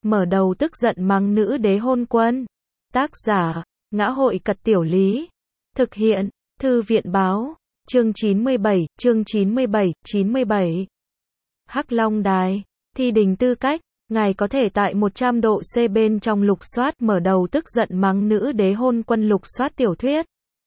mở đầu tức giận mắng nữ đế hôn quân. Tác giả, Ngã hội Cật Tiểu Lý. Thực hiện, Thư viện báo, chương 97. Hắc Long Đài, thi đình tư cách, ngài có thể tại 100 độ C bên trong lục soát mở đầu tức giận mắng nữ đế hôn quân lục soát tiểu thuyết.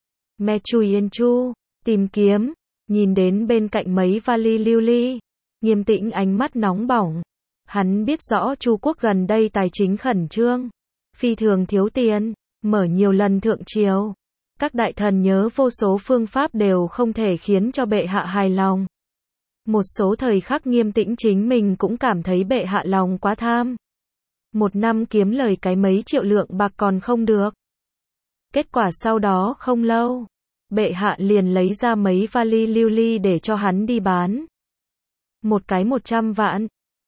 Me Chui Yên Chu, tìm kiếm, nhìn đến bên cạnh mấy vali lưu ly, Nghiêm Tĩnh ánh mắt nóng bỏng. Hắn biết rõ Chu quốc gần đây tài chính khẩn trương, phi thường thiếu tiền, mở nhiều lần thượng triều. Các đại thần nhớ vô số phương pháp đều không thể khiến cho bệ hạ hài lòng. Một số thời khắc Nghiêm Tĩnh chính mình cũng cảm thấy bệ hạ lòng quá tham. Một năm kiếm lời cái mấy triệu lượng bạc còn không được. Kết quả sau đó không lâu, bệ hạ liền lấy ra mấy vali lưu ly để cho hắn đi bán. Một cái 100 vạn,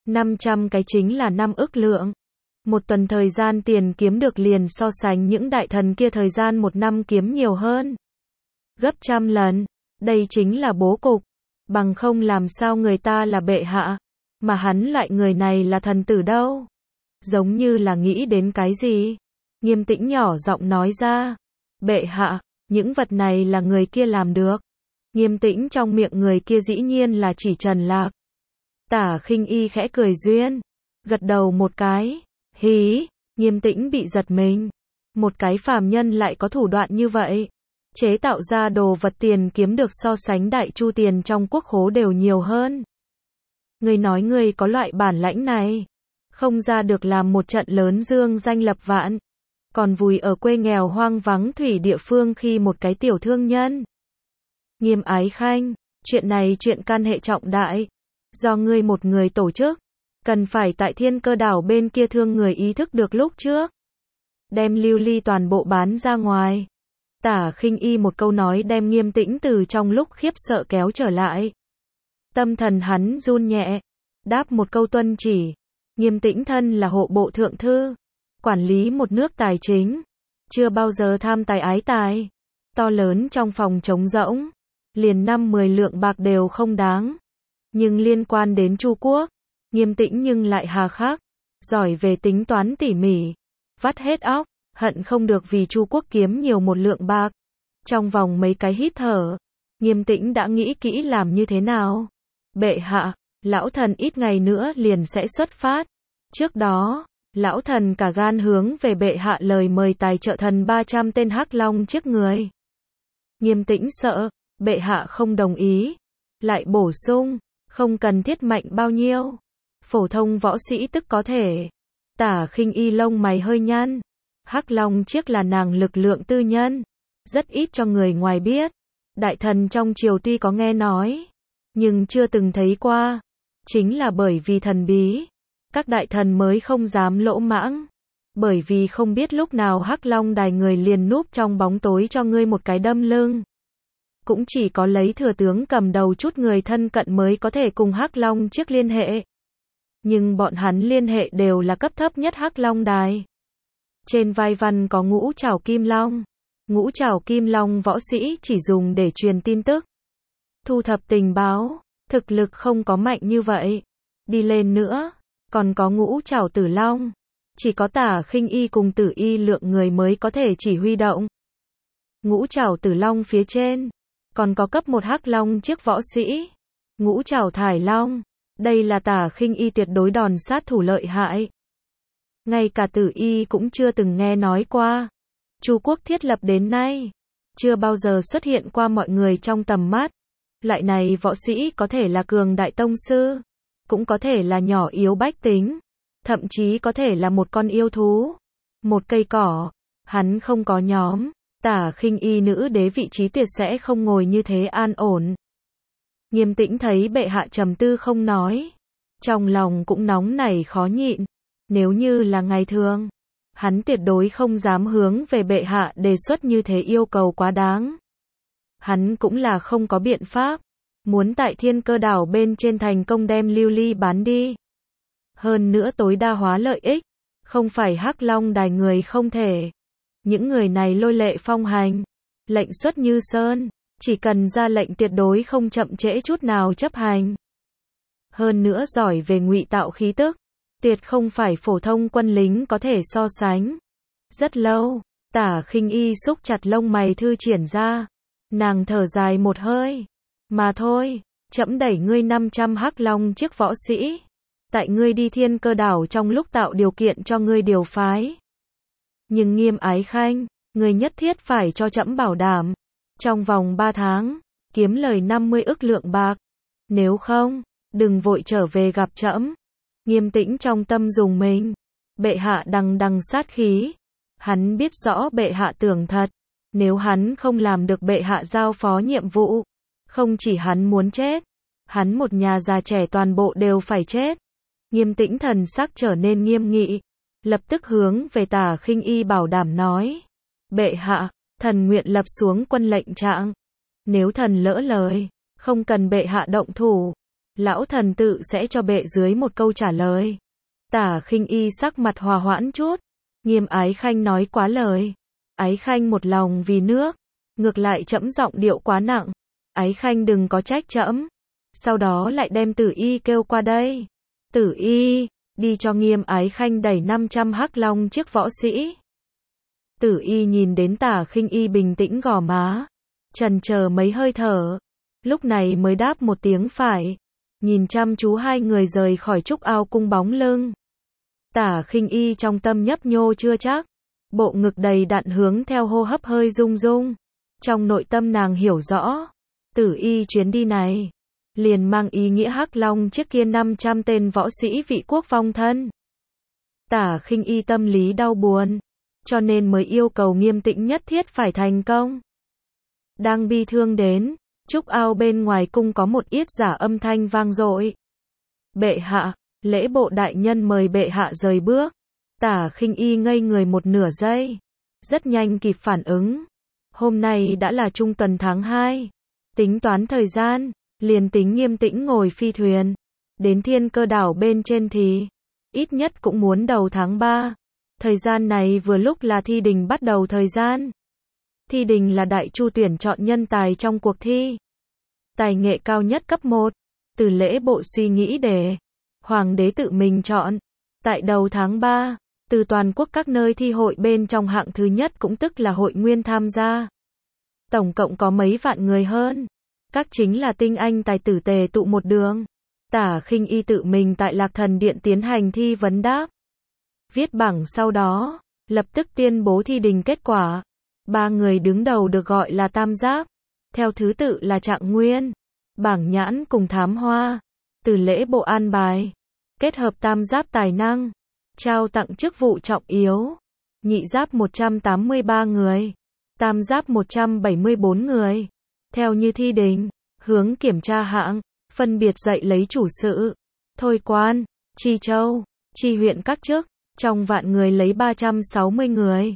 500 cái chính là 5 ức lượng. Một tuần thời gian tiền kiếm được liền so sánh những đại thần kia thời gian một năm kiếm nhiều hơn. Gấp trăm lần, đây chính là bố cục. Bằng không làm sao người ta là bệ hạ, mà hắn loại người này là thần tử đâu. Giống như là nghĩ đến cái gì. Nghiêm Tĩnh nhỏ giọng nói ra. Bệ hạ, những vật này là người kia làm được. Nghiêm Tĩnh trong miệng người kia dĩ nhiên là chỉ Trần Lạc. Tả Khinh Y khẽ cười duyên, gật đầu một cái. Hí, Nghiêm Tĩnh bị giật mình. Một cái phàm nhân lại có thủ đoạn như vậy. Chế tạo ra đồ vật tiền kiếm được so sánh đại chu tiền trong quốc khố đều nhiều hơn. Ngươi nói ngươi có loại bản lãnh này, không ra được làm một trận lớn dương danh lập vạn, còn vùi ở quê nghèo hoang vắng thủy địa phương khi một cái tiểu thương nhân. Nghiêm Ái Khanh, chuyện này chuyện can hệ trọng đại, do ngươi một người tổ chức, cần phải tại Thiên Cơ đảo bên kia thương người ý thức được lúc trước, đem lưu ly toàn bộ bán ra ngoài. Tả Khinh Y một câu nói đem Nghiêm Tĩnh từ trong lúc khiếp sợ kéo trở lại. Tâm thần hắn run nhẹ, đáp một câu tuân chỉ. Nghiêm Tĩnh thân là hộ bộ thượng thư, quản lý một nước tài chính, chưa bao giờ tham tài ái tài, to lớn trong phòng trống rỗng, liền 5-10 lượng bạc đều không đáng. Nhưng liên quan đến Chu quốc, Nghiêm Tĩnh nhưng lại hà khắc, giỏi về tính toán tỉ mỉ, vắt hết óc, hận không được vì Chu quốc kiếm nhiều một lượng bạc. Trong vòng mấy cái hít thở, Nghiêm Tĩnh đã nghĩ kỹ làm như thế nào. Bệ hạ, lão thần ít ngày nữa liền sẽ xuất phát. Trước đó, lão thần cả gan hướng về bệ hạ lời mời tài trợ thần 300 tên hắc long trước người. Nghiêm Tĩnh sợ, bệ hạ không đồng ý. Lại bổ sung, không cần thiết mạnh bao nhiêu. Phổ thông võ sĩ tức có thể. Tả Khinh Y lông mày hơi nhăn. Hắc Long chiếc là nàng lực lượng tư nhân, rất ít cho người ngoài biết. Đại thần trong triều tuy có nghe nói, nhưng chưa từng thấy qua. Chính là bởi vì thần bí, các đại thần mới không dám lỗ mãng. Bởi vì không biết lúc nào Hắc Long Đài người liền núp trong bóng tối cho ngươi một cái đâm lưng. Cũng chỉ có lấy thừa tướng cầm đầu chút người thân cận mới có thể cùng Hắc Long chiếc liên hệ. Nhưng bọn hắn liên hệ đều là cấp thấp nhất Hắc Long Đài. Trên vai văn có ngũ trảo kim long. Ngũ trảo kim long võ sĩ chỉ dùng để truyền tin tức, thu thập tình báo, thực lực không có mạnh như vậy. Đi lên nữa, còn có ngũ trảo tử long. Chỉ có Tả Khinh Y cùng Tử Y lượng người mới có thể chỉ huy động. Ngũ trảo tử long phía trên, còn có cấp 1 hắc long chiếc võ sĩ. Ngũ trảo thải long, đây là Tả Khinh Y tuyệt đối đòn sát thủ lợi hại. Ngay cả Tử Y cũng chưa từng nghe nói qua. Chu quốc thiết lập đến nay, chưa bao giờ xuất hiện qua mọi người trong tầm mắt. Loại này võ sĩ có thể là cường đại tông sư, cũng có thể là nhỏ yếu bách tính, thậm chí có thể là một con yêu thú, một cây cỏ. Hắn không có nhóm, Tả Khinh Y nữ đế vị trí tuyệt sẽ không ngồi như thế an ổn. Nghiêm Tĩnh thấy bệ hạ trầm tư không nói, trong lòng cũng nóng nảy khó nhịn. Nếu như là ngày thường, hắn tuyệt đối không dám hướng về bệ hạ đề xuất như thế yêu cầu quá đáng. Hắn cũng là không có biện pháp, muốn tại Thiên Cơ đảo bên trên thành công đem lưu ly bán đi. Hơn nữa tối đa hóa lợi ích, không phải Hắc Long Đài người không thể. Những người này lôi lệ phong hành, lệnh xuất như sơn, chỉ cần ra lệnh tuyệt đối không chậm trễ chút nào chấp hành. Hơn nữa giỏi về ngụy tạo khí tức. tuyệt không phải phổ thông quân lính có thể so sánh. Rất lâu, Tả Khinh Y xúc chặt lông mày thư triển ra. Nàng thở dài một hơi. Mà thôi, trẫm đẩy ngươi 500 hắc long chiếc võ sĩ. Tại ngươi đi Thiên Cơ đảo trong lúc tạo điều kiện cho ngươi điều phái. Nhưng Nghiêm Ái Khanh, ngươi nhất thiết phải cho trẫm bảo đảm. Trong vòng 3 tháng, kiếm lời 50 ức lượng bạc. Nếu không, đừng vội trở về gặp trẫm. Nghiêm Tĩnh trong tâm rùng mình. Bệ hạ đằng đằng sát khí. Hắn biết rõ bệ hạ tưởng thật. Nếu hắn không làm được bệ hạ giao phó nhiệm vụ, không chỉ hắn muốn chết, hắn một nhà già trẻ toàn bộ đều phải chết. Nghiêm Tĩnh thần sắc trở nên nghiêm nghị, lập tức hướng về Tả Khinh Y bảo đảm nói. Bệ hạ, thần nguyện lập xuống quân lệnh trạng. Nếu thần lỡ lời, không cần bệ hạ động thủ, lão thần tự sẽ cho bệ dưới một câu trả lời. Tả Khinh Y sắc mặt hòa hoãn chút. Nghiêm Ái Khanh nói quá lời. Ái Khanh một lòng vì nước, ngược lại trẫm giọng điệu quá nặng. Ái Khanh đừng có trách trẫm. Sau đó lại đem Tử Y kêu qua đây. Tử Y, đi cho Nghiêm Ái Khanh đẩy 500 hắc long chiếc võ sĩ. Tử Y nhìn đến Tả Khinh Y bình tĩnh gò má, chần chờ mấy hơi thở, lúc này mới đáp một tiếng phải, nhìn chăm chú hai người rời khỏi trúc ao cung bóng lưng. Tả Khinh Y trong tâm nhấp nhô chưa chắc, bộ ngực đầy đặn hướng theo hô hấp hơi rung rung. Trong nội tâm nàng hiểu rõ, Tử Y chuyến đi này liền mang ý nghĩa hắc long chiếc kia 500 tên võ sĩ vị quốc vong thân. Tả Khinh Y tâm lý đau buồn, cho nên mới yêu cầu Nghiêm Tĩnh nhất thiết phải thành công. Đang bi thương đến, trúc ao bên ngoài cung có một yết giả âm thanh vang dội. Bệ hạ, lễ bộ đại nhân mời bệ hạ rời bước. Tả Khinh Y ngây người một nửa giây, rất nhanh kịp phản ứng. Hôm nay đã là trung tuần tháng 2, tính toán thời gian, liền tính Nghiêm Tĩnh ngồi phi thuyền đến Thiên Cơ đảo bên trên thì ít nhất cũng muốn đầu tháng 3. Thời gian này vừa lúc là thi đình bắt đầu thời gian. Thi đình là đại chu tuyển chọn nhân tài trong cuộc thi. Tài nghệ cao nhất cấp 1, từ lễ bộ suy nghĩ để hoàng đế tự mình chọn. Tại đầu tháng 3, từ toàn quốc các nơi thi hội bên trong hạng thứ nhất cũng tức là hội nguyên tham gia. Tổng cộng có mấy vạn người hơn. Các chính là tinh anh tài tử tề tụ một đường. Tả Khinh Y tự mình tại Lạc Thần Điện tiến hành thi vấn đáp. Viết bảng sau đó, lập tức tuyên bố thi đình kết quả. 3 người đứng đầu được gọi là tam giáp. Theo thứ tự là Trạng Nguyên, Bảng Nhãn cùng Thám Hoa. Từ lễ bộ an bài, kết hợp tam giáp tài năng, trao tặng chức vụ trọng yếu. Nhị giáp 183 người, tam giáp 174 người. Theo như thi đình, hướng kiểm tra hạng, phân biệt dạy lấy chủ sự, thôi quan, chi châu, chi huyện các chức. Trong vạn người lấy 360 người.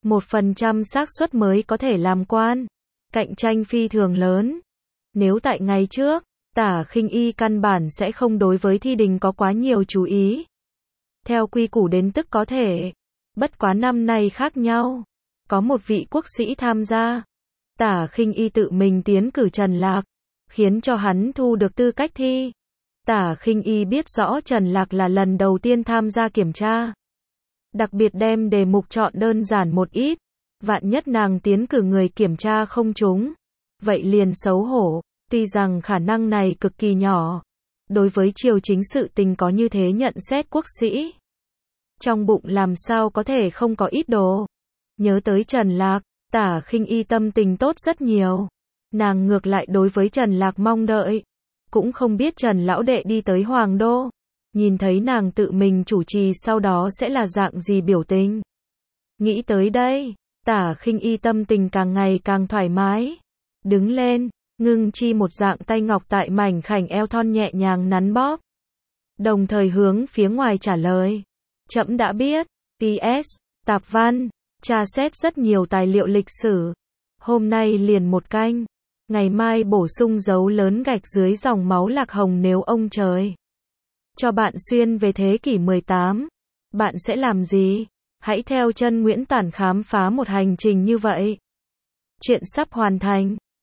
1% xác suất mới có thể làm quan. Cạnh tranh phi thường lớn. Nếu tại ngày trước, Tả Khinh Y căn bản sẽ không đối với thi đình có quá nhiều chú ý. Theo quy củ đến tức có thể. Bất quá năm nay khác nhau. Có một vị quốc sĩ tham gia. Tả Khinh Y tự mình tiến cử Trần Lạc, khiến cho hắn thu được tư cách thi. Tả Khinh Y biết rõ Trần Lạc là lần đầu tiên tham gia kiểm tra. Đặc biệt đem đề mục chọn đơn giản một ít. Vạn nhất nàng tiến cử người kiểm tra không trúng. Vậy liền xấu hổ. Tuy rằng khả năng này cực kỳ nhỏ. Đối với triều chính sự tình có như thế nhận xét quốc sĩ. Trong bụng làm sao có thể không có ít đồ. Nhớ tới Trần Lạc, Tả Khinh Y tâm tình tốt rất nhiều. Nàng ngược lại đối với Trần Lạc mong đợi. Cũng không biết Trần lão đệ đi tới Hoàng đô, nhìn thấy nàng tự mình chủ trì sau đó sẽ là dạng gì biểu tình. Nghĩ tới đây, Tả Khinh Y tâm tình càng ngày càng thoải mái. Đứng lên, ngưng chi một dạng tay ngọc tại mảnh khảnh eo thon nhẹ nhàng nắn bóp. Đồng thời hướng phía ngoài trả lời. Trẫm đã biết. PS, tạp văn, tra xét rất nhiều tài liệu lịch sử. Hôm nay liền 1 canh. Ngày mai bổ sung dấu lớn gạch dưới dòng máu Lạc Hồng nếu ông trời cho bạn xuyên về thế kỷ 18. Bạn sẽ làm gì? Hãy theo chân Nguyễn Tản khám phá một hành trình như vậy. Chuyện sắp hoàn thành.